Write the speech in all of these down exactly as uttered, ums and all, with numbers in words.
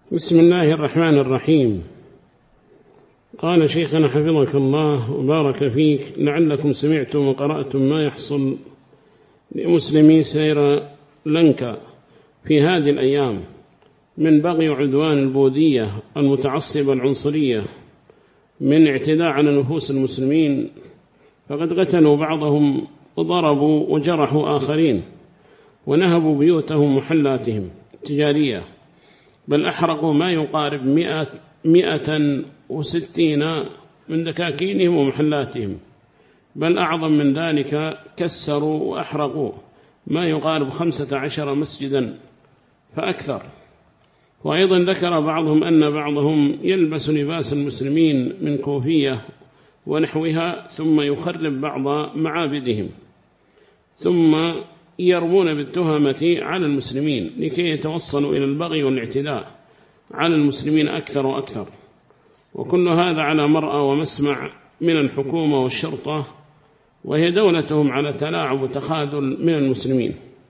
بسم الله الرحمن الرحيم. قال شيخنا حفظك الله وبارك فيك: لعلكم سمعتم وقرأتم ما يحصل لمسلمي سريلانكا في هذه الأيام من بغي وعدوان البوذية المتعصبة العنصرية، من اعتداء على نفوس المسلمين، فقد قتلوا بعضهم وضربوا وجرحوا آخرين ونهبوا بيوتهم ومحلاتهم التجارية، بل أحرقوا ما يقارب مئة, مئة وستين من دكاكينهم ومحلاتهم، بل أعظم من ذلك كسروا وأحرقوا ما يقارب خمسة عشر مسجدا فأكثر. وأيضا ذكر بعضهم أن بعضهم يلبس لباس المسلمين من كوفية ونحوها، ثم يخرب بعض معابدهم، ثم يرمون بالتهمة على المسلمين لكي يتوصلوا إلى البغي والاعتداء على المسلمين أكثر وأكثر. وكل هذا على مرأى ومسمع من الحكومة والشرطة، وهي دولتهم على تلاعب وتخاذل من المسلمين.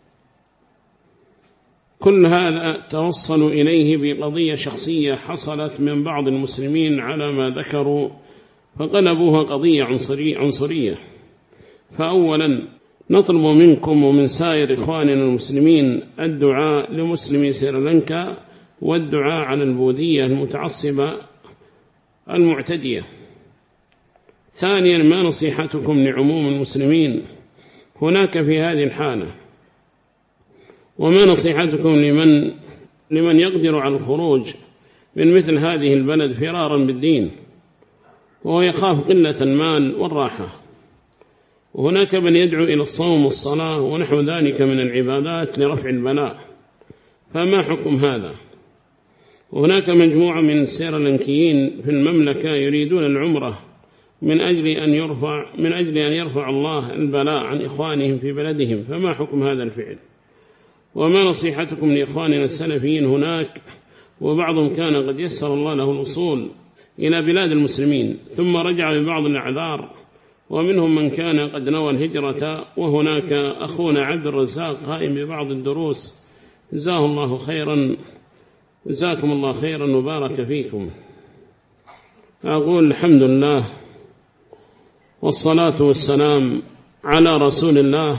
كل هذا توصلوا إليه بقضية شخصية حصلت من بعض المسلمين على ما ذكروا، فقلبوها قضية عنصرية. فأولا نطلب منكم ومن سائر إخواننا المسلمين الدعاء لمسلمي سريلانكا والدعاء على البوذية المتعصبة المعتدية. ثانيا ما نصيحتكم لعموم المسلمين هناك في هذه الحالة، وما نصيحتكم لمن, لمن يقدر على الخروج من مثل هذه البلد فرارا بالدين وهو يخاف قلة المال والراحة. وهناك من يدعو إلى الصوم والصلاة ونحو ذلك من العبادات لرفع البلاء، فما حكم هذا؟ وهناك مجموعة من السريلانكيين في المملكة يريدون العمرة من أجل أن يرفع من أجل أن يرفع الله البلاء عن إخوانهم في بلدهم، فما حكم هذا الفعل؟ وما نصيحتكم لإخواننا السلفيين هناك، وبعضهم كان قد يسر الله له الوصول إلى بلاد المسلمين ثم رجع ببعض الأعذار، ومنهم من كان قد نوى الهجرة. وهناك أخونا عبد الرزاق قائم ببعض الدروس، جزاه الله خيرا، جزاكم الله خيرا وبارك فيكم. أقول الحمد لله والصلاة والسلام على رسول الله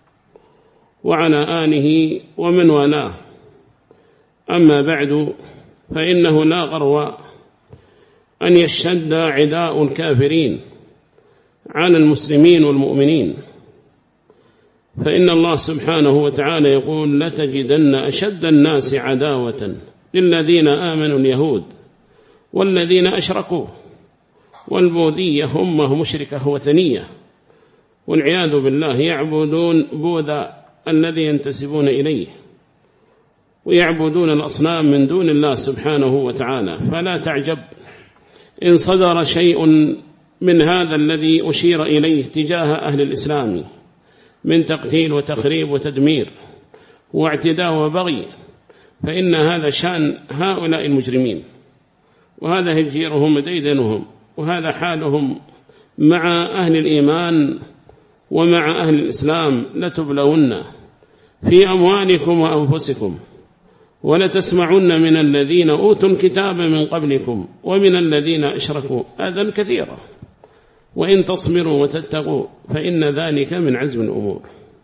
وعلى آله ومن والاه، أما بعد، فإنه لا غرو أن يشتد عداء الكافرين على المسلمين والمؤمنين، فإن الله سبحانه وتعالى يقول: لتجدن أشد الناس عداوة للذين آمنوا اليهود والذين أشركوا. والبوذية أمة مشركة وثنية والعياذ بالله، يعبدون بوذا الذي ينتسبون إليه، ويعبدون الأصنام من دون الله سبحانه وتعالى. فلا تعجب إن صدر شيء من هذا الذي أشير إليه تجاه أهل الإسلام من تقتيل وتخريب وتدمير واعتداء وبغي، فإن هذا شأن هؤلاء المجرمين، وهذا هجيرهم وديدنهم، وهذا حالهم مع أهل الإيمان ومع أهل الإسلام. لتبلون في أموالكم وأنفسكم ولتسمعن من الذين أوتوا الكتاب من قبلكم ومن الذين أشركوا أذى كثيرا، وإن تصبروا وتتقوا فإن ذلك من عزم الأمور،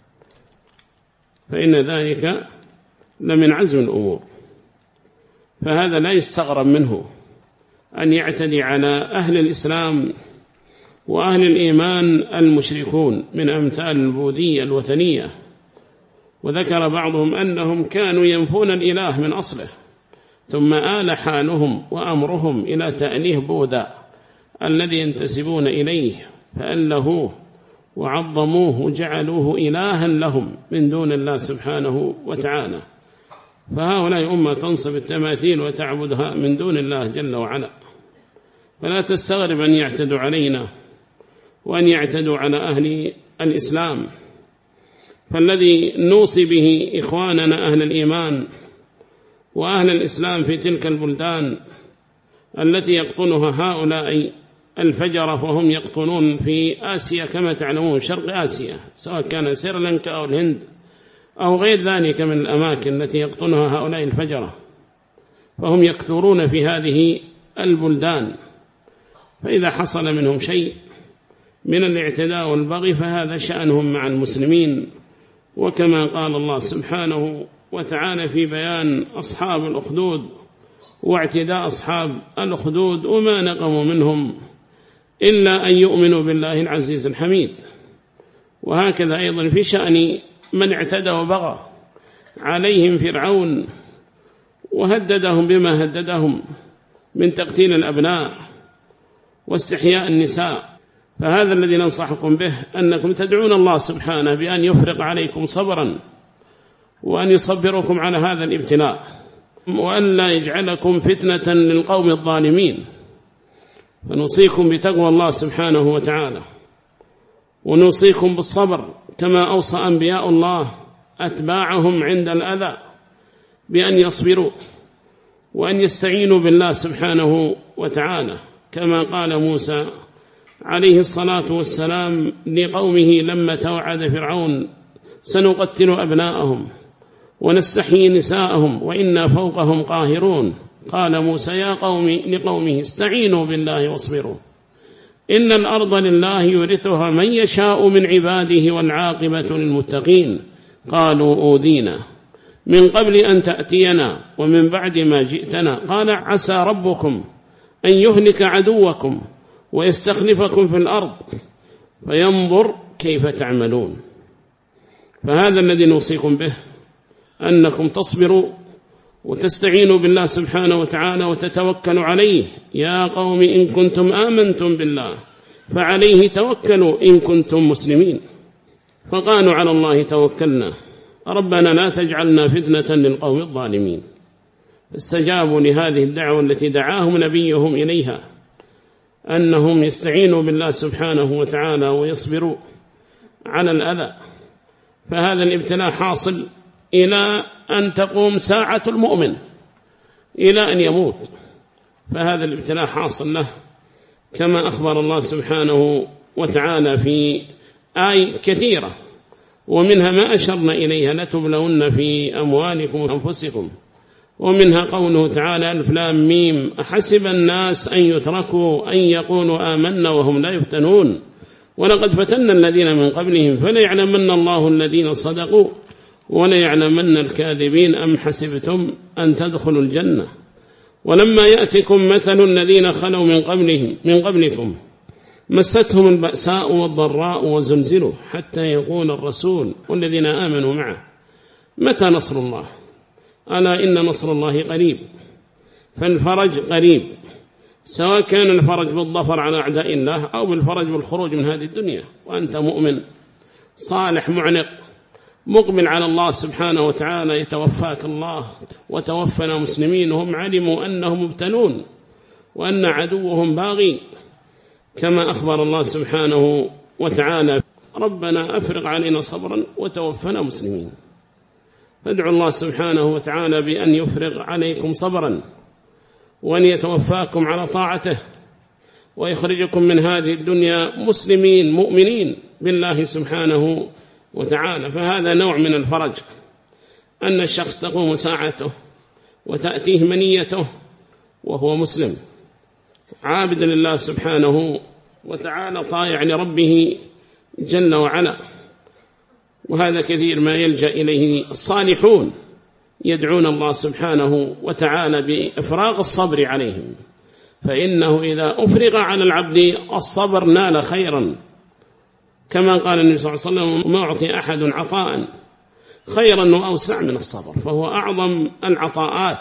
فإن ذلك لمن عزم الأمور. فهذا لا يستغرب منه أن يعتدي على أهل الإسلام وأهل الإيمان المشركون من أمثال البوذية الوثنية. وذكر بعضهم أنهم كانوا ينفون الإله من أصله، ثم آل حالهم وأمرهم إلى تأليه بوذا الذي ينتسبون إليه، فألهوه وعظموه وجعلوه إلها لهم من دون الله سبحانه وتعالى. فهؤلاء أمة تنصب التماثيل وتعبدها من دون الله جل وعلا. فلا تستغرب أن يعتدوا علينا وأن يعتدوا على أهل الإسلام. فالذي نوصي به إخواننا أهل الإيمان وأهل الإسلام في تلك البلدان التي يقطنها هؤلاء الفجرة، وهم يقطنون في آسيا كما تعلمون، شرق آسيا، سواء كان سريلانكا أو الهند أو غير ذلك من الأماكن التي يقطنها هؤلاء الفجرة، فهم يكثرون في هذه البلدان، فإذا حصل منهم شيء من الاعتداء والبغي فهذا شأنهم مع المسلمين. وكما قال الله سبحانه وتعالى في بيان أصحاب الأخدود واعتداء أصحاب الأخدود: وما نقموا منهم إلا أن يؤمنوا بالله العزيز الحميد. وهكذا أيضا في شأن من اعتدى وبغى عليهم فرعون وهددهم بما هددهم من تقتيل الأبناء واستحياء النساء، فهذا الذي ننصحكم به أنكم تدعون الله سبحانه بأن يفرق عليكم صبرا وأن يصبركم على هذا الابتلاء، وأن لا يجعلكم فتنة للقوم الظالمين. فنوصيكم بتقوى الله سبحانه وتعالى، ونوصيكم بالصبر كما أوصى أنبياء الله أتباعهم عند الأذى بأن يصبروا وأن يستعينوا بالله سبحانه وتعالى، كما قال موسى عليه الصلاة والسلام لقومه لما توعد فرعون: سنقتل أبناءهم ونستحيي نساءهم وإنا فوقهم قاهرون. قال موسى يا قوم لقومه: استعينوا بالله واصبروا إن الأرض لله يورثها من يشاء من عباده والعاقبة للمتقين. قالوا أوذينا من قبل أن تأتينا ومن بعد ما جئتنا. قال عسى ربكم أن يهلك عدوكم ويستخلفكم في الأرض فينظر كيف تعملون. فهذا الذي نوصيكم به، أنكم تصبروا وتستعينوا بالله سبحانه وتعالى وتتوكلوا عليه. يا قوم إن كنتم آمنتم بالله فعليه توكلوا إن كنتم مسلمين. فقالوا على الله توكلنا ربنا لا تجعلنا فتنة للقوم الظالمين. استجابوا لهذه الدعوة التي دعاهم نبيهم إليها، أنهم يستعينوا بالله سبحانه وتعالى ويصبروا على الأذى. فهذا الابتلاء حاصل إلى أن تقوم ساعة المؤمن، إلى أن يموت، فهذا الابتلاء حاصل له كما أخبر الله سبحانه وتعالى في آي كثيرة، ومنها ما أشرنا إليها: لتبلون في أموالكم وأنفسكم. ومنها قوله تعالى: ألف لام ميم أحسب الناس أن يتركوا أن يقولوا آمنا وهم لا يفتنون ولقد فتنا الذين من قبلهم فليعلمن الله الذين صدقوا وليعلمن الكاذبين أم حسبتم أن تدخلوا الجنة ولما يأتكم مثل الذين خلوا من قبلهم من قبلكم مستهم البأساء والضراء وزلزلوا حتى يقول الرسول والذين آمنوا معه متى نصر الله؟ ألا إن نصر الله قريب. فالفرج قريب، سواء كان الفرج بالظفر على أعداء الله أو بالفرج بالخروج من هذه الدنيا، وأنت مؤمن صالح معنق مقبل على الله سبحانه وتعالى. يتوفاك الله وتوفنا مسلمين وهم علموا أنهم مبتلون وأن عدوهم باغي، كما أخبر الله سبحانه وتعالى: ربنا أفرغ علينا صبرا وتوفنا مسلمين. فادعوا الله سبحانه وتعالى بأن يفرغ عليكم صبرا وأن يتوفاكم على طاعته ويخرجكم من هذه الدنيا مسلمين مؤمنين بالله سبحانه وتعالى. فهذا نوع من الفرج، أن الشخص تقوم ساعته وتأتيه منيته وهو مسلم عابد لله سبحانه وتعالى طائع لربه جل وعلا. وهذا كثير ما يلجأ إليه الصالحون، يدعون الله سبحانه وتعالى بإفراغ الصبر عليهم، فإنه إذا أفرغ على العبد الصبر نال خيرا، كما قال النبي صلى الله عليه وسلم: ما أعطي أحد عطاء خيرا وأوسع من الصبر، فهو أعظم العطاءات.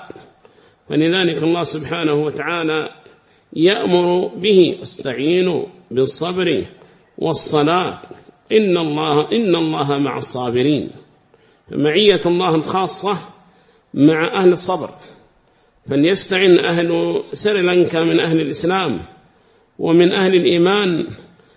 فلذلك الله سبحانه وتعالى يأمر به: استعينوا بالصبر والصلاة إن الله إن الله مع الصابرين. فمعية الله الخاصة مع أهل الصبر، فليستعن أهل سريلانكا من أهل الإسلام ومن أهل الإيمان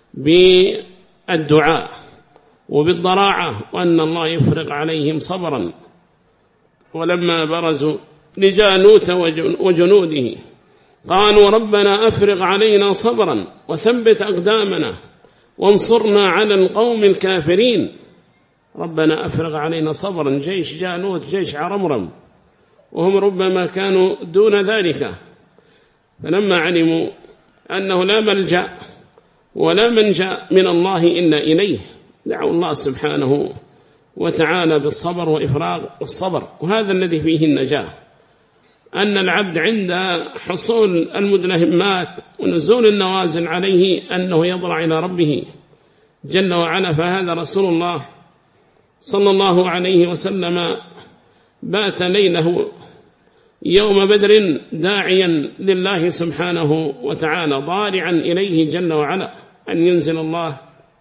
بالدعاء وبالضراعة، وأن الله يفرغ عليهم صبرا. ولما برزوا لجالوت وجنوده قالوا: ربنا أفرغ علينا صبرا وثبت أقدامنا وانصرنا على القوم الكافرين. ربنا أفرغ علينا صبرا، جيش جالوت جيش عرمرم وهم ربما كانوا دون ذلك، فلما علموا أنه لا ملجأ ولا منجأ من الله إلا إليه دعوا الله سبحانه وتعالى بالصبر وإفراغ الصبر. وهذا الذي فيه النجاة، أن العبد عند حصول المدلهمات ونزول النوازل عليه أنه يضرع إلى ربه جل وعلا. فهذا رسول الله صلى الله عليه وسلم بات ليله يوم بدر داعيا لله سبحانه وتعالى ضارعا إليه جل وعلا أن ينزل الله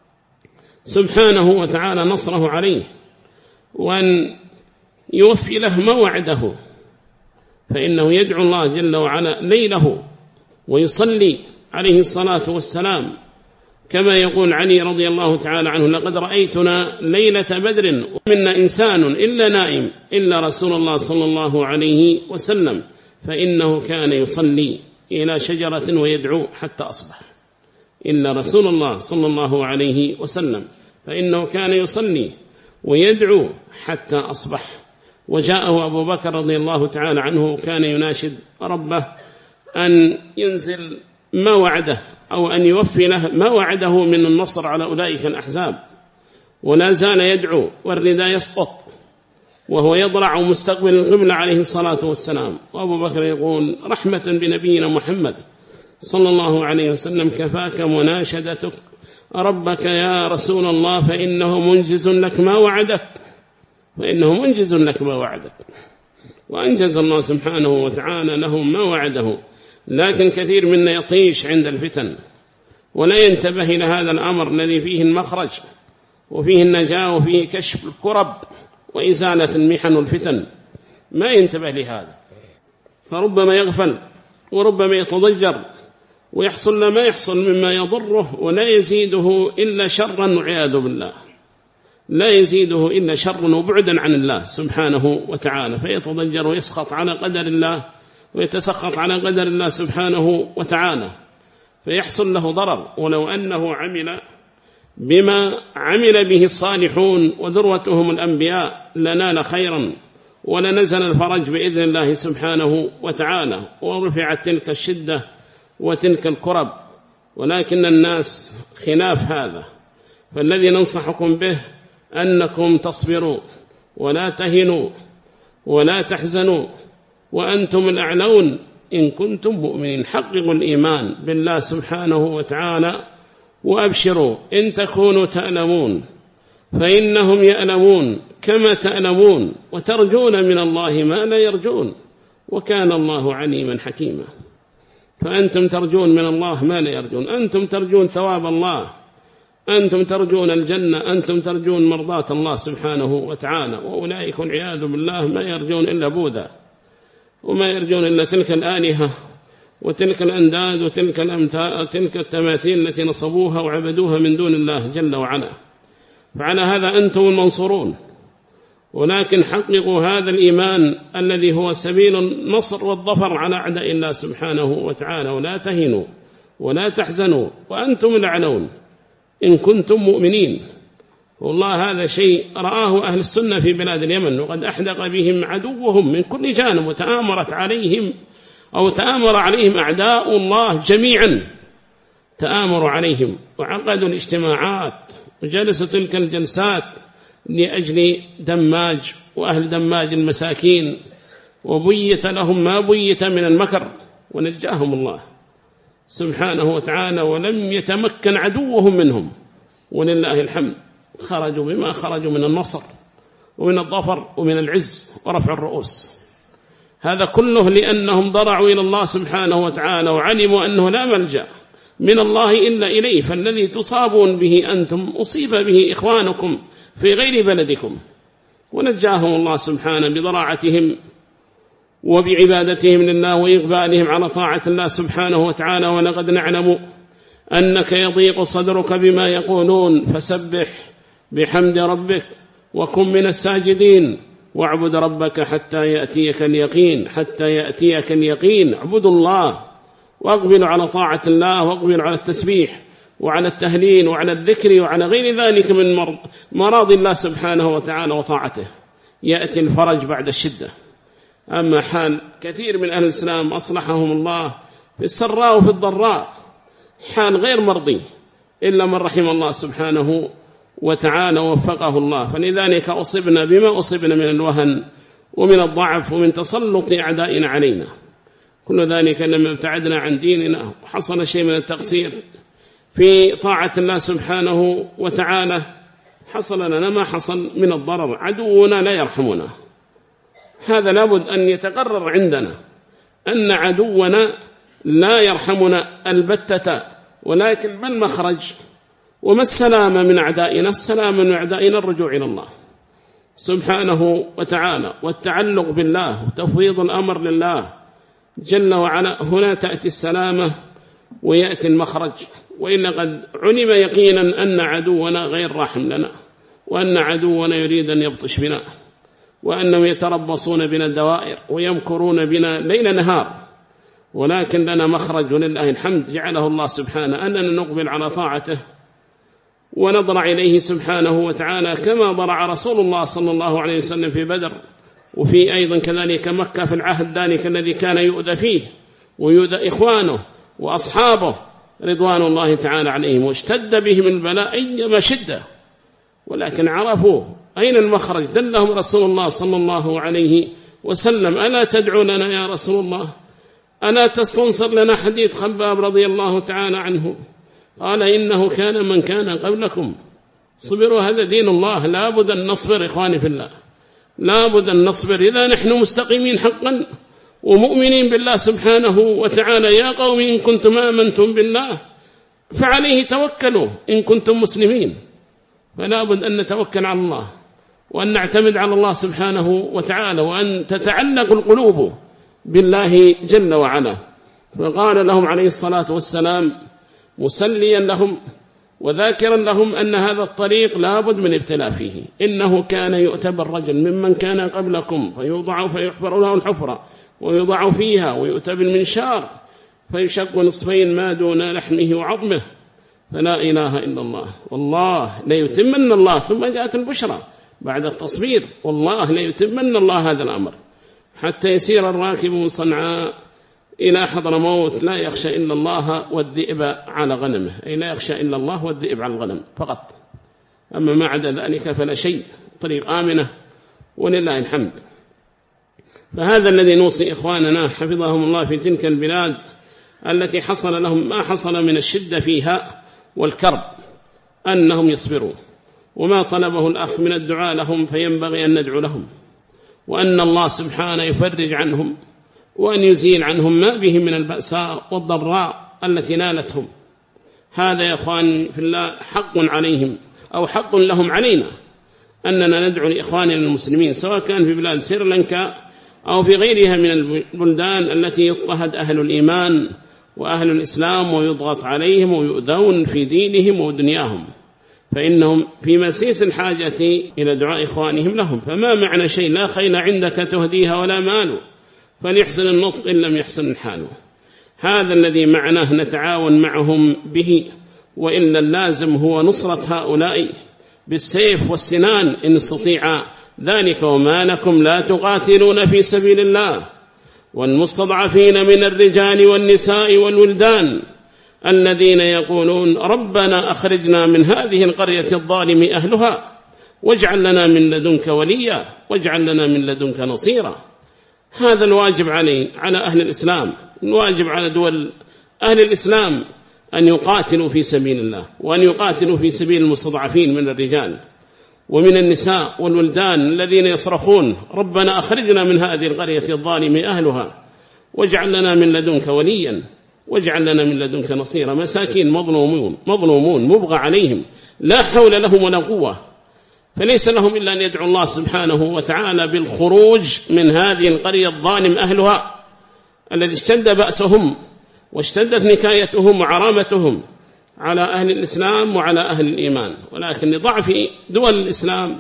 سبحانه وتعالى نصره عليه وأن يوفي له ما وعده، فإنه يدعو الله جل وعلا ليله ويصلي عليه الصلاة والسلام كما يقول علي رضي الله تعالى عنه: لقد رأيتنا ليلة بدر ومنا إنسان إلا نائم إلا رسول الله صلى الله عليه وسلم، فإنه كان يصلي إلى شجرة ويدعو حتى أصبح. إلا رسول الله صلى الله عليه وسلم فإنه كان يصلي ويدعو حتى أصبح. وجاءه أبو بكر رضي الله تعالى عنه كان يناشد ربه أن ينزل ما وعده أو أن يوفي له ما وعده من النصر على أولئك الأحزاب، ولا زال يدعو والرداء يسقط وهو يضرع مستقبل القبلة عليه الصلاة والسلام. وأبو بكر يقول: رحمة بنبينا محمد صلى الله عليه وسلم كفاك مناشدتك ربك يا رسول الله فإنه منجز لك ما وعدك، فإنه منجز لك ما وعدك. وأنجز الله سبحانه وتعالى لهم ما وعده. لكن كثير منا يطيش عند الفتن ولا ينتبه إلى هذا الأمر الذي فيه المخرج وفيه النجاة وفيه كشف الكرب وإزالة المحن والفتن، ما ينتبه لهذا، فربما يغفل وربما يتضجر ويحصل له ما يحصل مما يضره ولا يزيده إلا شرا والعياذ بالله، لا يزيده إلا شرا وبعدا عن الله سبحانه وتعالى، فيتضجر ويسخط على قدر الله ويتسخط على قدر الله سبحانه وتعالى فيحصل له ضرر. ولو أنه عمل بما عمل به الصالحون وذروتهم الأنبياء لنال خيرا ولنزل الفرج بإذن الله سبحانه وتعالى ورفعت تلك الشدة وتلك الكرب، ولكن الناس خلاف هذا. فالذي ننصحكم به أنكم تصبروا ولا تهنوا ولا تحزنوا وأنتم الأعلون إن كنتم مؤمنين. حققوا الإيمان بالله سبحانه وتعالى وأبشروا إن تكونوا تألمون فإنهم يألمون كما تألمون وترجون من الله ما لا يرجون وكان الله عليما حكيما. فأنتم ترجون من الله ما لا يرجون، أنتم ترجون ثواب الله، أنتم ترجون الجنة، أنتم ترجون مرضاة الله سبحانه وتعالى، وأولئك والعياذ بالله ما يرجون إلا بوذا وما يرجون إلا تلك الآلهة وتلك الأنداد وتلك الأمثال تلك التماثيل التي نصبوها وعبدوها من دون الله جل وعلا. فعلى هذا أنتم المنصورون، ولكن حققوا هذا الإيمان الذي هو سبيل النصر والظفر على أعداء الله سبحانه وتعالى، ولا تهنوا ولا تحزنوا وأنتم الأعلون إن كنتم مؤمنين. والله هذا شيء رآه أهل السنة في بلاد اليمن، وقد أحدق بهم عدوهم من كل جانب وتآمرت عليهم أو تآمر عليهم أعداء الله جميعا، تآمروا عليهم وعقدوا الاجتماعات وجلسوا تلك الجلسات لأجل دماج وأهل دماج المساكين، وبيت لهم ما بيت من المكر ونجاهم الله سبحانه وتعالى، ولم يتمكن عدوهم منهم ولله الحمد. خرجوا بما خرجوا من النصر ومن الظفر ومن العز ورفع الرؤوس. هذا كله لأنهم ضرعوا إلى الله سبحانه وتعالى وعلموا أنه لا ملجأ من الله إلا إليه. فالذي تصابون به أنتم أصيب به إخوانكم في غير بلدكم، ونجاهم الله سبحانه بضراعتهم وبعبادتهم لله وإقبالهم على طاعة الله سبحانه وتعالى. ولقد نعلم أنك يضيق صدرك بما يقولون فسبح بحمد ربك وكن من الساجدين واعبد ربك حتى يأتيك اليقين. حتى يأتيك اليقين اعبدوا الله واقبلوا على طاعة الله واقبلوا على التسبيح وعلى التهليل وعلى الذكر وعلى غير ذلك من مراضي الله سبحانه وتعالى وطاعته. يأتي الفرج بعد الشدة، أما حال كثير من أهل الإسلام أصلحهم الله في السراء وفي الضراء حال غير مرضي إلا من رحم الله سبحانه وتعالى ووفقه الله. فلذلك أصبنا بما أصبنا من الوهن ومن الضعف ومن تسلط أعدائنا علينا، كل ذلك لما ابتعدنا عن ديننا وحصل شيء من التقصير في طاعة الله سبحانه وتعالى حصل لنا ما حصل من الضرر. عدونا لا يرحمنا، هذا لابد أن يتقرر عندنا أن عدونا لا يرحمنا البتة، ولكن ما المخرج وما السلامة من أعدائنا؟ السلامة من أعدائنا الرجوع إلى الله سبحانه وتعالى والتعلق بالله وتفويض الأمر لله جل وعلا. هنا تأتي السلامة ويأتي المخرج، وإلا قد علم يقينا أن عدونا غير راحم لنا، وأن عدونا يريد أن يبطش بنا، وأنهم يتربصون بنا الدوائر ويمكرون بنا ليل نهار، ولكن لنا مخرج ولله الحمد جعله الله سبحانه أننا نقبل على طاعته ونضرع إليه سبحانه وتعالى كما ضرع رسول الله صلى الله عليه وسلم في بدر، وفي أيضا كذلك مكة في العهد ذلك الذي كان يؤذى فيه ويؤذى إخوانه وأصحابه رضوان الله تعالى عليهم، واشتد بهم البلاء أيما شدة، ولكن عرفوا أين المخرج. دلهم رسول الله صلى الله عليه وسلم: ألا تدعو لنا يا رسول الله؟ ألا تستنصر لنا حديث خباب رضي الله تعالى عنه؟ قال: إنه كان من كان قبلكم صبروا، هذا دين الله، لابد أن نصبر إخواني في الله، لابد أن نصبر إذا نحن مستقيمين حقا ومؤمنين بالله سبحانه وتعالى. يا قوم إن كنتم آمنتم بالله فعليه توكلوا إن كنتم مسلمين، فلابد أن نتوكل على الله وأن نعتمد على الله سبحانه وتعالى، وأن تتعلق القلوب بالله جل وعلا. فقال لهم عليه الصلاة والسلام مسليا لهم وذاكرا لهم أن هذا الطريق لابد من ابتلاء فيه. إنه كان يؤتى الرجل ممن كان قبلكم فيوضع فيحفر له الحفرة ويوضع فيها ويؤتى بالمنشار فيشق نصفين ما دون لحمه وعظمه، فلا إله إلا الله. والله لا يتمن الله، ثم جاءت البشرى بعد التصبير، والله لا يتمن الله هذا الأمر حتى يسير الراكب من صنعاء إلى حضرموت لا يخشى إلا الله والذئب على غنمه، أي لا يخشى إلا الله والذئب على الغنم فقط، أما ما عدا ذلك فلا شيء، طريق آمنة ولله الحمد. فهذا الذي نوصي إخواننا حفظهم الله في تلك البلاد التي حصل لهم ما حصل من الشدة فيها والكرب، أنهم يصبروا، وما طلبه الأخ من الدعاء لهم فينبغي أن ندعو لهم، وأن الله سبحانه يفرج عنهم وأن يزيل عنهم ما بهم من البأساء والضراء التي نالتهم. هذا يا أخوان في الله حق عليهم أو حق لهم علينا أننا ندعو لإخواننا المسلمين، سواء كان في بلاد سريلانكا أو في غيرها من البلدان التي يضطهد أهل الإيمان وأهل الإسلام ويضغط عليهم ويؤذون في دينهم ودنياهم، فإنهم في مسيس الحاجة إلى دعاء إخوانهم لهم. فما معنى شيء لا خيل عندك تهديها ولا مال، فليحسن النطق إن لم يحسن الحال. هذا الذي معناه نتعاون معهم به، وإلا اللازم هو نصرة هؤلاء بالسيف والسنان إن استطيع ذلك. وما لكم لا تقاتلون في سبيل الله والمستضعفين من الرجال والنساء والولدان الذين يقولون ربنا أخرجنا من هذه القرية الظالم أهلها واجعل لنا من لدنك وليا واجعل لنا من لدنك نصيرا. هذا الواجب عليه على أهل الإسلام، الواجب على دول أهل الإسلام أن يقاتلوا في سبيل الله، وأن يقاتلوا في سبيل المستضعفين من الرجال ومن النساء والولدان الذين يصرخون ربنا أخرجنا من هذه القرية الظالم أهلها واجعل لنا من لدنك وليا واجعل لنا من لدنك نصيرا. مساكين مظلومون مظلومون مبغى عليهم، لا حول لهم ولا قوة، فليس لهم إلا أن يدعو الله سبحانه وتعالى بالخروج من هذه القرية الظالم أهلها الذي اشتد بأسهم واشتدت نكايتهم وعرامتهم على أهل الإسلام وعلى أهل الإيمان. ولكن لضعف دول الإسلام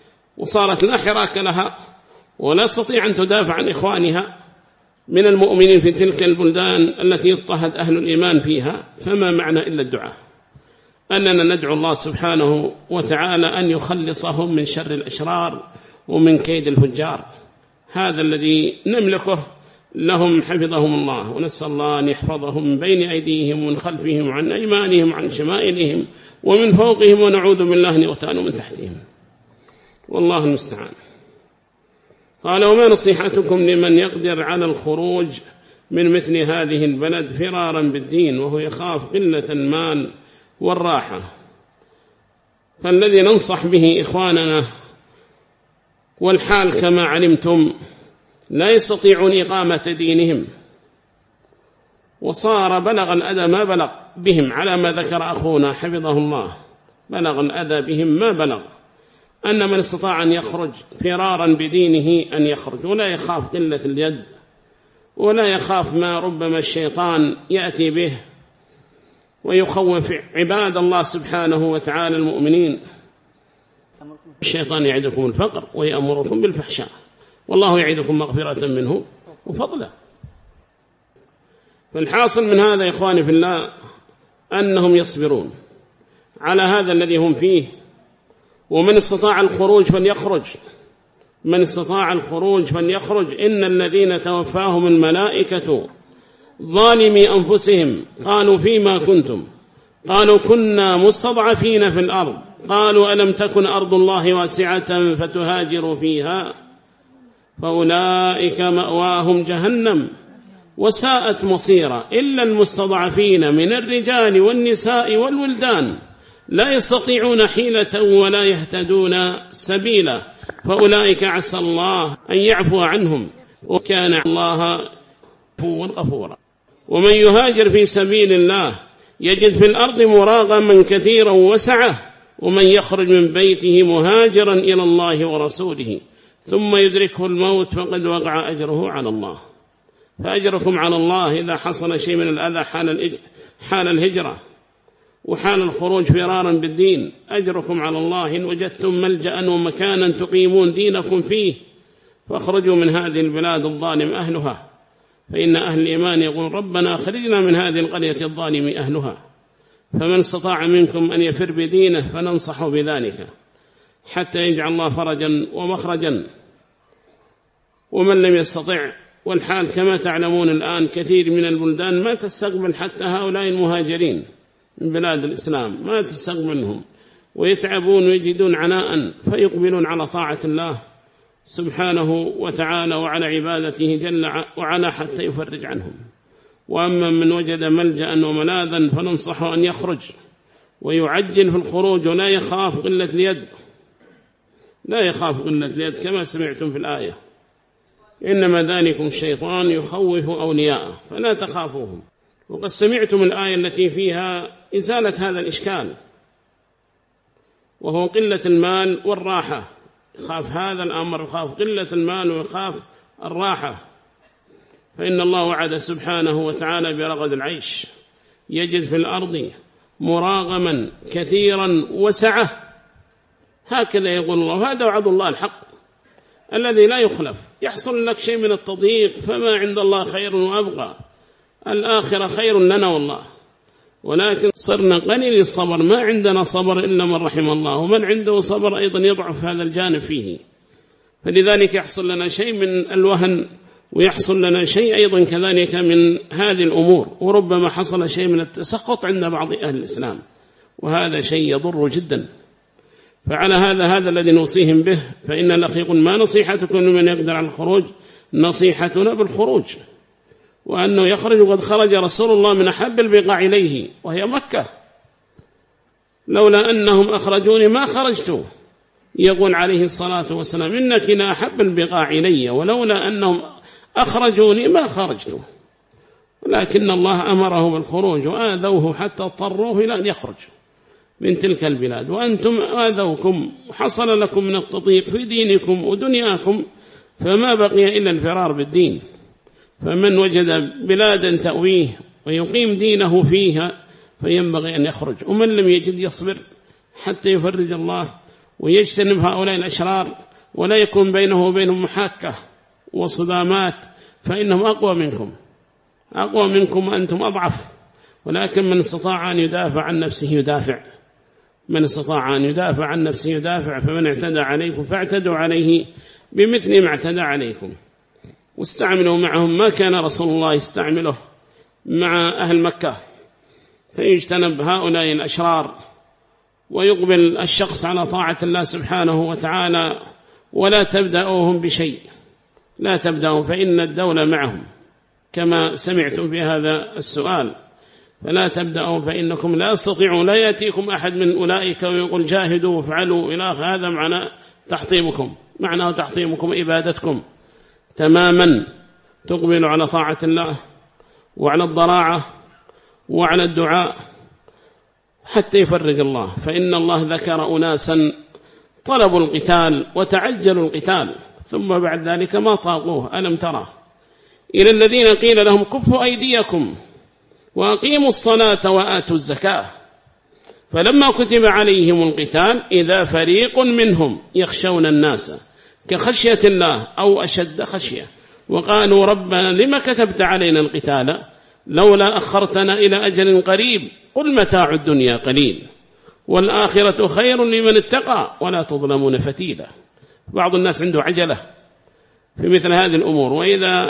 وصارت لا حراك لها ولا تستطيع أن تدافع عن إخوانها من المؤمنين في تلك البلدان التي يضطهد أهل الإيمان فيها، فما معنى إلا الدعاء، أننا ندعو الله سبحانه وتعالى أن يخلصهم من شر الأشرار ومن كيد الفجار. هذا الذي نملكه لهم حفظهم الله، ونسأل الله أن يحفظهم من بين أيديهم ومن خلفهم عن أيمانهم عن شمائلهم ومن فوقهم، ونعوذ بالله أن يغتالوا من تحتهم، والله المستعان. قال: وما نصيحتكم لمن يقدر على الخروج من مثل هذه البلد فرارا بالدين وهو يخاف قلة المال والراحة؟ فالذي ننصح به إخواننا، والحال كما علمتم لا يستطيعون إقامة دينهم، وصار بلغ الأذى ما بلغ بهم على ما ذكر أخونا حفظه الله، بلغ الأذى بهم ما بلغ، أن من استطاع أن يخرج فرارا بدينه أن يخرج، ولا يخاف قلة اليد، ولا يخاف ما ربما الشيطان يأتي به ويخوف عباد الله سبحانه وتعالى المؤمنين. الشيطان يعدكم الفقر ويأمركم بالفحشاء، والله يعدكم مغفرة منه وفضله. فالحاصل من هذا يا إخواني في الله أنهم يصبرون على هذا الذي هم فيه، ومن استطاع الخروج فليخرج، من استطاع الخروج فليخرج. إن الذين توفاهم الملائكة ظالمي أنفسهم قالوا فيما كنتم؟ قالوا كنا مستضعفين في الأرض، قالوا ألم تكن أرض الله واسعة فتهاجروا فيها، فأولئك مأواهم جهنم وساءت مصيرا، إلا المستضعفين من الرجال والنساء والولدان لا يستطيعون حيلة ولا يهتدون سبيلا، فأولئك عسى الله أن يعفو عنهم، وكان الله عفوا غفورا. ومن يهاجر في سبيل الله يجد في الأرض مراغما كثيرا وسعة، ومن يخرج من بيته مهاجرا إلى الله ورسوله ثم يدركه الموت فقد وقع أجره على الله. فأجركم على الله إذا حصل شيء من الأذى حال الهجرة وحال الخروج فرارا بالدين، أجركم على الله إن وجدتم ملجأ ومكانا تقيمون دينكم فيه، فاخرجوا من هذه البلاد الظالم أهلها، فإن أهل الإيمان يقول ربنا أخرجنا من هذه القرية الظالم أهلها. فمن استطاع منكم أن يفر بدينه فننصح بذلك حتى يجعل الله فرجا ومخرجا. ومن لم يستطع، والحال كما تعلمون الآن كثير من البلدان ما تستقبل حتى هؤلاء المهاجرين من بلاد الإسلام، ما تستقبلهم، ويتعبون ويجدون عناء، فيقبلون على طاعة الله سبحانه وتعالى وعلى عبادته جل وعلا حتى يفرج عنهم. وأما من وجد ملجأ وملاذا فننصحه أن يخرج ويعجل في الخروج، ولا يخاف قلة اليد، لا يخاف قلة اليد كما سمعتم في الآية، إنما ذلكم الشيطان يخوف أولياءه فلا تخافوهم. وقد سمعتم الآية التي فيها إزالة هذا الإشكال، وهو قلة المال والراحة، يخاف هذا الأمر، يخاف قلة المال ويخاف الراحة. فإن الله وعد سبحانه وتعالى برغد العيش، يجد في الأرض مراغما كثيرا وسعة، هكذا يقول الله، هذا وعد الله الحق الذي لا يخلف. يحصل لك شيء من التضييق فما عند الله خير وأبقى، الآخرة خير لنا والله، ولكن صرنا قليل الصبر، ما عندنا صبر إلا من رحم الله، ومن عنده صبر أيضا يضعف هذا الجانب فيه، فلذلك يحصل لنا شيء من الوهن، ويحصل لنا شيء أيضا كذلك من هذه الأمور، وربما حصل شيء من التسخط عند بعض أهل الإسلام، وهذا شيء يضر جدا. فعلى هذا هذا الذي نوصيهم به. فإن الأخ يقول ما نصيحتكم لمن يقدر على الخروج؟ نصيحتنا بالخروج، وأنه يخرج، وقد خرج رسول الله من أحب البقاع إليه وهي مكة، لولا أنهم أخرجوني ما خرجت، يقول عليه الصلاة والسلام إنك لا أحب البقاع إلي، ولولا أنهم أخرجوني ما خرجت، ولكن الله أمره بالخروج وآذوه حتى اضطروه إلى أن يخرج من تلك البلاد، وأنتم آذوكم وحصل لكم من التضييق في دينكم ودنياكم، فما بقي إلا الفرار بالدين. فمن وجد بلادا تأويه ويقيم دينه فيها فينبغي أن يخرج، ومن لم يجد يصبر حتى يفرج الله ويجتنب هؤلاء الأشرار، ولا يكون بينه وبينهم محاكة وصدامات، فإنهم أقوى منكم، أقوى منكم وأنتم أضعف. ولكن من استطاع أن يدافع عن نفسه يدافع، من استطاع أن يدافع عن نفسه يدافع. فمن اعتدى عليكم فاعتدوا عليه بمثل ما اعتدى عليكم. واستعملوا معهم ما كان رسول الله يستعمله مع أهل مكة، فيجتنب هؤلاء الأشرار ويقبل الشخص على طاعة الله سبحانه وتعالى، ولا تبدأوهم بشيء، لا تبدأوا، فإن الدولة معهم كما سمعتم في هذا السؤال، فلا تبدأوا فإنكم لا تستطيعوا، لا يأتيكم أحد من أولئك ويقول جاهدوا وافعلوا إلى آخر، هذا معنى تحطيمكم، معناه تحطيمكم إبادتكم تماما. تقبل على طاعة الله وعلى الضراعة وعلى الدعاء حتى يفرج الله، فإن الله ذكر أناسا طلبوا القتال وتعجلوا القتال ثم بعد ذلك ما طاقوه. ألم ترى إلى الذين قيل لهم كفوا أيديكم وأقيموا الصلاة وآتوا الزكاة فلما كتب عليهم القتال إذا فريق منهم يخشون الناس كخشية الله أو أشد خشية وقالوا ربنا لما كتبت علينا القتال لولا أخرتنا إلى أجل قريب قل متاع الدنيا قليل والآخرة خير لمن اتقى ولا تظلمون فتيلا. بعض الناس عنده عجلة في مثل هذه الأمور، وإذا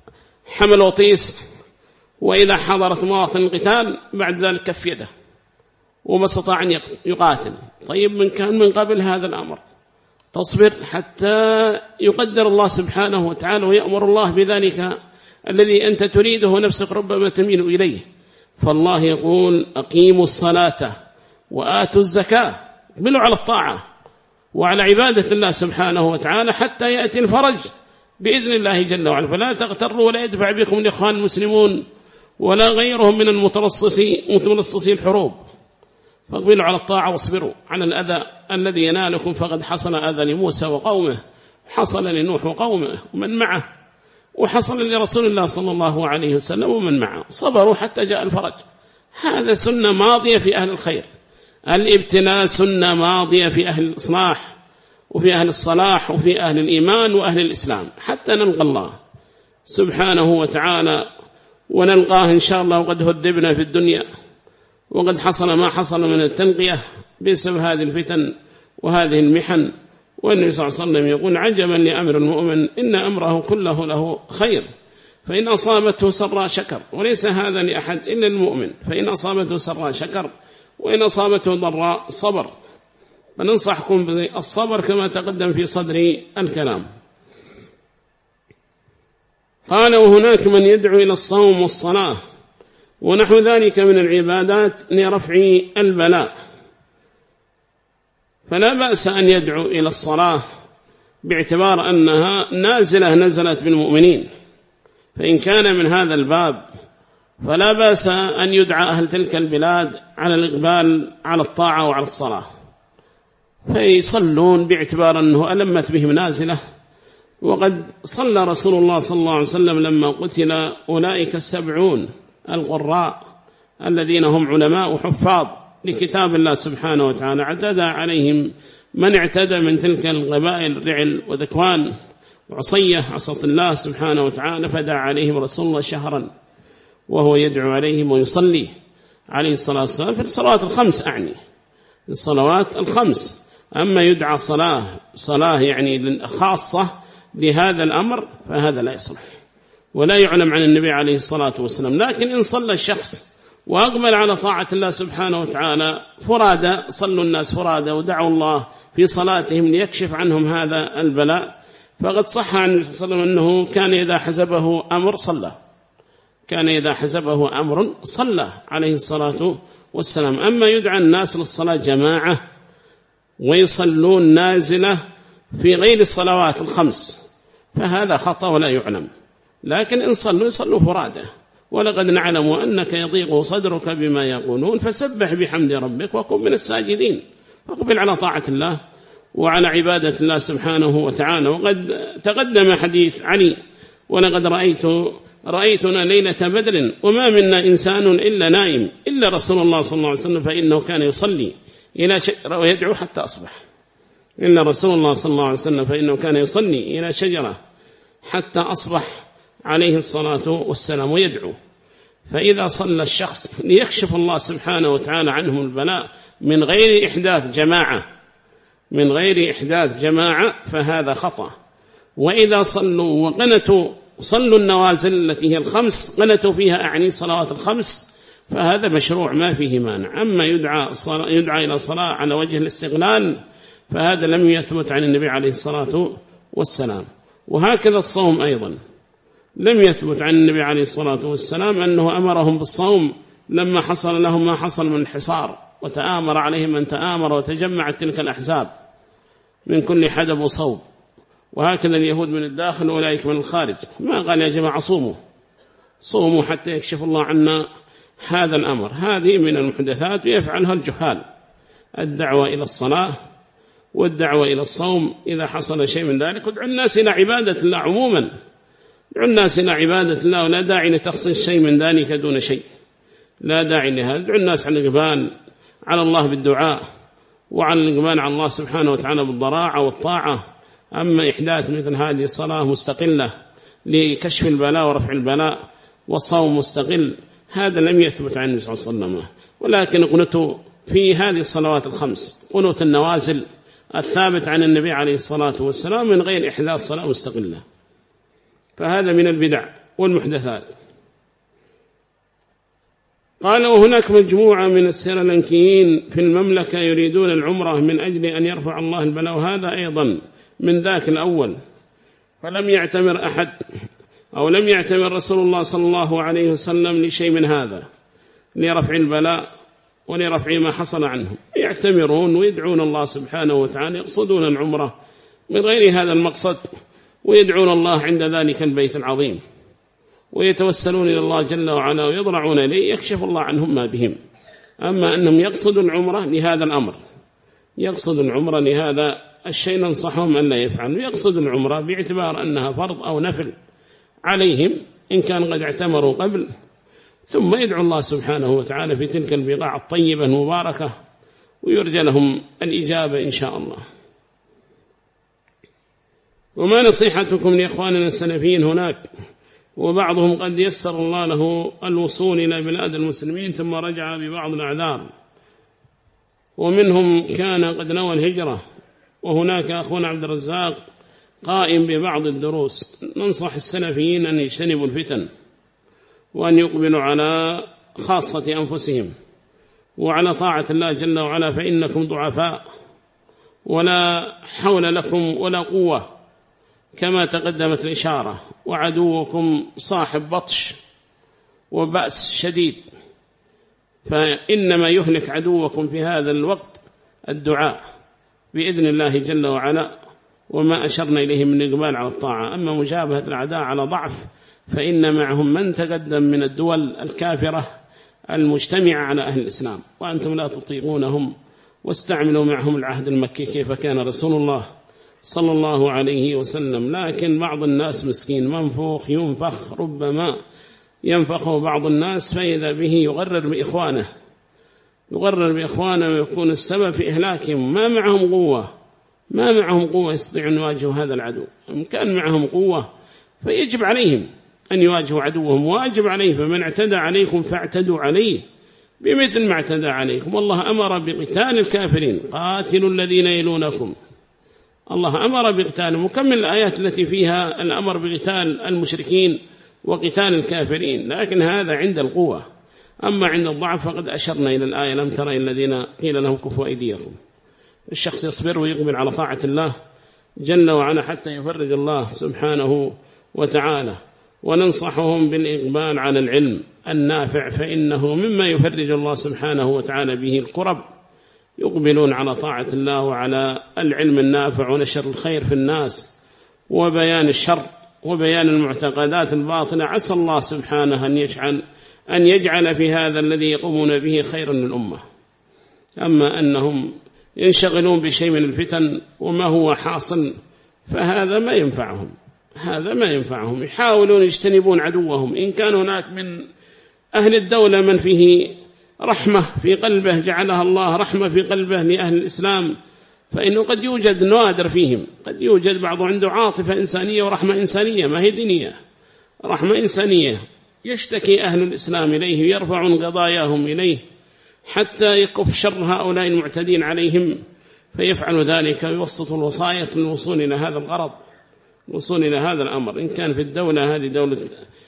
حمل وطيس وإذا حضرت مواطن القتال بعد ذلك كف يده وما استطاع أن يقاتل. طيب من كان من قبل هذا الأمر تصبر حتى يقدر الله سبحانه وتعالى ويأمر الله بذلك الذي أنت تريده نفسك ربما تميل إليه. فالله يقول أقيموا الصلاة وآتوا الزكاة، اقبلوا على الطاعة وعلى عبادة الله سبحانه وتعالى حتى يأتي الفرج بإذن الله جل وعلا. فلا تغتروا ولا يدفع بكم الإخوان المسلمون ولا غيرهم من المتلصصين متلصصي الحروب، فاقبلوا على الطاعة واصبروا على الأذى الذي ينالكم، فقد حصل أذى لموسى وقومه، حصل لنوح وقومه ومن معه، وحصل لرسول الله صلى الله عليه وسلم ومن معه، صبروا حتى جاء الفرج. هذا سنة ماضية في أهل الخير، الابتلاء سنة ماضية في أهل الإصلاح وفي أهل الصلاح وفي أهل الإيمان وأهل الإسلام حتى نلقى الله سبحانه وتعالى ونلقاه إن شاء الله. وقد هدبنا في الدنيا وقد حصل ما حصل من التنقية بسبب هذه الفتن وهذه المحن، والنبي صلى الله عليه وسلم يقول عجبا لأمر المؤمن إن أمره كله له خير فإن أصابته سراء شكر، وليس هذا لأحد إلا المؤمن، فإن أصابته سراء شكر وإن أصابته ضراء صبر. فننصحكم بالصبر كما تقدم في صدر الكلام. قال وهناك من يدعو إلى الصوم والصلاة ونحو ذلك من العبادات لرفع البلاء، فلا بأس أن يدعو إلى الصلاة باعتبار أنها نازلة نزلت بالمؤمنين، فإن كان من هذا الباب فلا بأس أن يدعى أهل تلك البلاد على الإقبال على الطاعة وعلى الصلاة، فيصلون باعتبار أنه ألمت بهم نازلة. وقد صلى رسول الله صلى الله عليه وسلم لما قتل أولئك السبعون القراء الذين هم علماء وحفاظ لكتاب الله سبحانه وتعالى، اعتدى عليهم من اعتدى من تلك القبائل رعل وذكوان وعصية عصت الله سبحانه وتعالى، فدعا عليهم رسول الله شهرا وهو يدعو عليهم ويصلي عليه الصلاة والسلام في الصلوات الخمس، أعني الصلوات الخمس. أما يدعى صلاة صلاة يعني خاصة لهذا الأمر فهذا لا يصلح ولا يعلم عن النبي عليه الصلاة والسلام. لكن إن صلى الشخص وأقبل على طاعة الله سبحانه وتعالى فرادى، صلوا الناس فرادى ودعوا الله في صلاتهم ليكشف عنهم هذا البلاء، فقد صح عن النبي صلى الله عليه وسلم أنه كان إذا حزبه أمر صلى، كان إذا حزبه أمر صلى عليه الصلاة والسلام. أما يدعى الناس للصلاة جماعة ويصلون نازلة في غير الصلوات الخمس فهذا خطأ ولا يعلم، لكن إن صلوا يصلوا فرادى. ولقد نعلم أنك يضيق صدرك بما يقولون فسبح بحمد ربك وكن من الساجدين، فاقبل على طاعة الله وعلى عبادة الله سبحانه وتعالى. وقد تقدم حديث علي ولقد رأيت رأيتنا ليلة بدر وما منا إنسان إلا نائم إلا رسول الله صلى الله عليه وسلم فإنه كان يصلي إلى شجرة ويدعو حتى أصبح، إلا رسول الله صلى الله عليه وسلم فإنه كان يصلي إلى شجرة حتى أصبح عليه الصلاة والسلام ويدعو. فإذا صلى الشخص ليكشف الله سبحانه وتعالى عنهم البلاء من غير إحداث جماعة من غير إحداث جماعة فهذا خطأ. وإذا صلوا وقنتوا وصلوا النوازل التي هي الخمس قنتوا فيها أعني صلوات الخمس، فهذا مشروع ما فيه مانع. أما يدعى, يدعى إلى صلاة على وجه الاستغلال فهذا لم يثبت عن النبي عليه الصلاة والسلام. وهكذا الصوم أيضا لم يثبت عن النبي عليه الصلاة والسلام أنه أمرهم بالصوم لما حصل لهم ما حصل من الحصار وتآمر عليهم من تآمر وتجمعت تلك الأحزاب من كل حدب وصوب. وهكذا اليهود من الداخل وأولئك من الخارج، ما قال يا جماعة صوموا صوموا حتى يكشف الله عنا هذا الأمر. هذه من المحدثات ويفعلها الجهال، الدعوة إلى الصلاة والدعوة إلى الصوم. إذا حصل شيء من ذلك ادعوا الناس إلى عبادة الله عموما، ادعوا الناس إلى عبادة الله، ولا داعي لتخصيص شيء من ذلك دون شيء، لا داعي لهذا. ادعوا الناس على الإقبال على الله بالدعاء، وعلى الإقبال على الله سبحانه وتعالى بالضراعة والطاعة. أما إحداث مثل هذه الصلاة مستقلة لكشف البلاء ورفع البلاء والصوم مستقل، هذا لم يثبت عن النبي صلى الله عليه وسلم. ولكن قنتوا في هذه الصلوات الخمس، قنوت النوازل الثابت عن النبي عليه الصلاة والسلام من غير إحداث صلاة مستقلة، فهذا من البدع والمحدثات. قال وهناك مجموعة من السريلانكيين في المملكة يريدون العمرة من أجل أن يرفع الله البلاء، وهذا أيضا من ذاك الأول. فلم يعتمر أحد أو لم يعتمر رسول الله صلى الله عليه وسلم لشيء من هذا، لرفع البلاء ولرفع ما حصل عنه. يعتمرون ويدعون الله سبحانه وتعالى، يقصدون العمرة من غير هذا المقصد، ويدعون الله عند ذلك البيت العظيم، ويتوسلون إلى الله جل وعلا ويضرعون إليه يكشف الله عنهم ما بهم. أما أنهم يقصدوا العمرة لهذا الأمر، يقصدوا العمرة لهذا الشيء ننصحهم أن لا يفعلوا، يقصدوا العمرة باعتبار أنها فرض أو نفل عليهم إن كان قد اعتمروا قبل، ثم يدعو الله سبحانه وتعالى في تلك البقاع الطيبة المباركة ويرجى لهم الإجابة إن شاء الله. وما نصيحتكم لإخواننا السلفيين هناك؟ وبعضهم قد يسر الله له الوصول إلى بلاد المسلمين ثم رجع ببعض الأعذار، ومنهم كان قد نوى الهجرة. وهناك أخونا عبد الرزاق قائم ببعض الدروس. ننصح السلفيين أن يجتنبوا الفتن، وأن يقبلوا على خاصة أنفسهم وعلى طاعة الله جل وعلا، فإنكم ضعفاء ولا حول لكم ولا قوة كما تقدمت الإشارة، وعدوكم صاحب بطش وبأس شديد، فإنما يهلك عدوكم في هذا الوقت الدعاء بإذن الله جل وعلا، وما أشرنا إليه من إقبال على الطاعة. أما مجابهة الأعداء على ضعف فإن معهم من تقدم من الدول الكافرة المجتمعة على أهل الإسلام، وأنتم لا تطيقونهم، واستعملوا معهم العهد المكي كيف كان رسول الله صلى الله عليه وسلم. لكن بعض الناس مسكين منفوخ ينفخ، ربما ينفخه بعض الناس فإذا به يغرر بإخوانه يغرر بإخوانه ويكون السبب في إهلاكهم. ما معهم قوة ما معهم قوة يستطيعون أن يواجهوا هذا العدو. إن كان معهم قوة فيجب عليهم أن يواجهوا عدوهم، واجب عليه. فمن اعتدى عليكم فاعتدوا عليه بمثل ما اعتدى عليكم. والله أمر بقتال الكافرين، قاتلوا الذين يلونكم. الله أمر بقتالهم، وكم من الآيات التي فيها الأمر بقتال المشركين وقتال الكافرين، لكن هذا عند القوة. أما عند الضعف فقد أشرنا إلى الآية لم تر الذين قيل لهم كفوا أيديكم. الشخص يصبر ويقبل على طاعة الله جل وعلا حتى يفرج الله سبحانه وتعالى. وننصحهم بالإقبال على العلم النافع، فإنه مما يفرج الله سبحانه وتعالى به الكرب. يقبلون على طاعة الله وعلى العلم النافع ونشر الخير في الناس وبيان الشر وبيان المعتقدات الباطلة. عسى الله سبحانه أن يجعل أن يجعل في هذا الذي يقومون به خيرا للأمة. أما أنهم ينشغلون بشيء من الفتن وما هو حاصل فهذا ما ينفعهم، هذا ما ينفعهم. يحاولون يجتنبون عدوهم. إن كان هناك من أهل الدولة من فيه رحمة في قلبه جعلها الله رحمة في قلبه لأهل الإسلام، فإنه قد يوجد نوادر فيهم، قد يوجد بعض عنده عاطفة إنسانية ورحمة إنسانية، ما هي دينية، رحمة إنسانية. يشتكي أهل الإسلام إليه ويرفعون قضاياهم إليه حتى يكف شر هؤلاء المعتدين عليهم، فيفعل ذلك ويوسط الوسائط للوصول إلى هذا الغرض. الوصول إلى هذا الأمر. إن كان في الدولة هذه دولة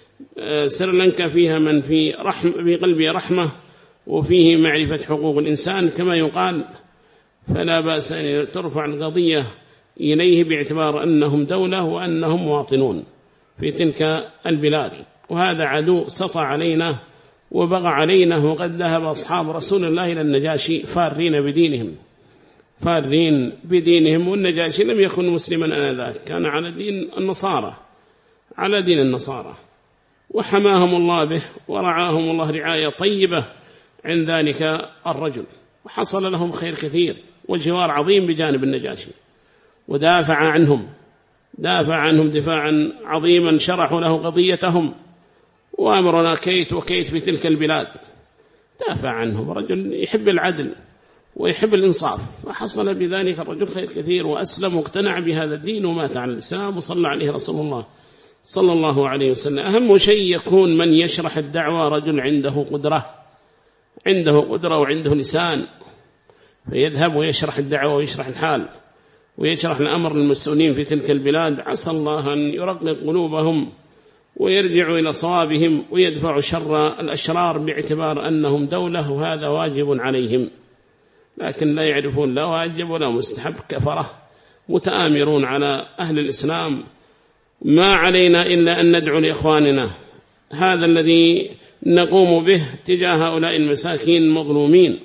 سريلانكا فيها من في رحم في قلبه رحمة وفيه معرفة حقوق الإنسان كما يقال، فلا بأس أن ترفع القضية إليه باعتبار أنهم دولة وأنهم مواطنون في تلك البلاد. وهذا عدو سطع علينا وبغى علينا، وقد ذهب أصحاب رسول الله إلى النجاشي فارين بدينهم فارين بدينهم والنجاشي لم يكن مسلما آنذاك، كان على دين النصارى على دين النصارى وحماهم الله به ورعاهم الله رعاية طيبة عند ذلك الرجل، وحصل لهم خير كثير وجوار عظيم بجانب النجاشي، ودافع عنهم دافع عنهم دفاعا عظيما، شرحوا له قضيتهم وأمرنا كيت وكيت في تلك البلاد، دافع عنهم رجل يحب العدل ويحب الإنصاف، وحصل بذلك الرجل خير كثير وأسلم واقتنع بهذا الدين ومات على الإسلام وصلى عليه رسول الله صلى الله عليه وسلم. أهم شيء يكون من يشرح الدعوة رجل عنده قدرة عنده قدرة وعنده لسان، فيذهب ويشرح الدعوة ويشرح الحال ويشرح الأمر للمسؤولين في تلك البلاد، عسى الله أن يرقق قلوبهم ويرجعوا إلى صوابهم ويدفعوا شر الأشرار باعتبار أنهم دولة وهذا واجب عليهم، لكن لا يعرفون لا واجب ولا مستحب، كفرة متآمرون على أهل الإسلام. ما علينا إلا أن ندعو لإخواننا، هذا الذي نقوم به تجاه هؤلاء المساكين المظلومين،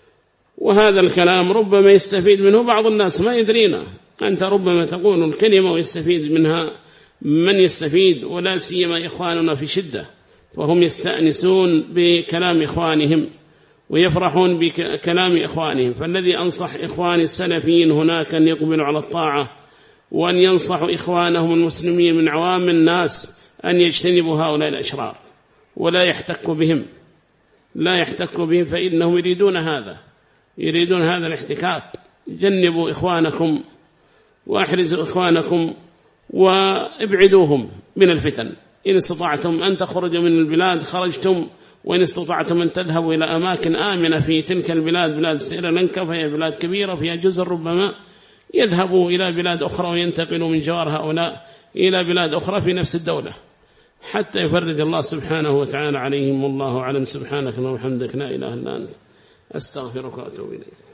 وهذا الكلام ربما يستفيد منه بعض الناس ما يدرينا، أنت ربما تقول الكلمة ويستفيد منها من يستفيد، ولا سيما إخواننا في شدة، فهم يستأنسون بكلام إخوانهم ويفرحون بكلام إخوانهم. فالذي أنصح إخواني السلفيين هناك أن يقبلوا على الطاعة، وأن ينصحوا إخوانهم المسلمين من عوام الناس أن يجتنبوا هؤلاء الأشرار ولا يحتكوا بهم لا يحتكوا بهم فإنهم يريدون هذا يريدون هذا الاحتكاك. جنبوا إخوانكم وأحرزوا إخوانكم وابعدوهم من الفتن، إن استطعتم أن تخرجوا من البلاد خرجتم، وإن استطعتم أن تذهبوا إلى أماكن آمنة في تلك البلاد، بلاد سريلانكا فهي بلاد كبيرة فيها جزر، ربما يذهبوا إلى بلاد أخرى وينتقلوا من جوار هؤلاء إلى بلاد أخرى في نفس الدولة حتى يفرج الله سبحانه وتعالى عليهم. والله أعلم. سبحانك اللهم وبحمدك لا إله إلا أنت أستغفرك وأتوب إليك.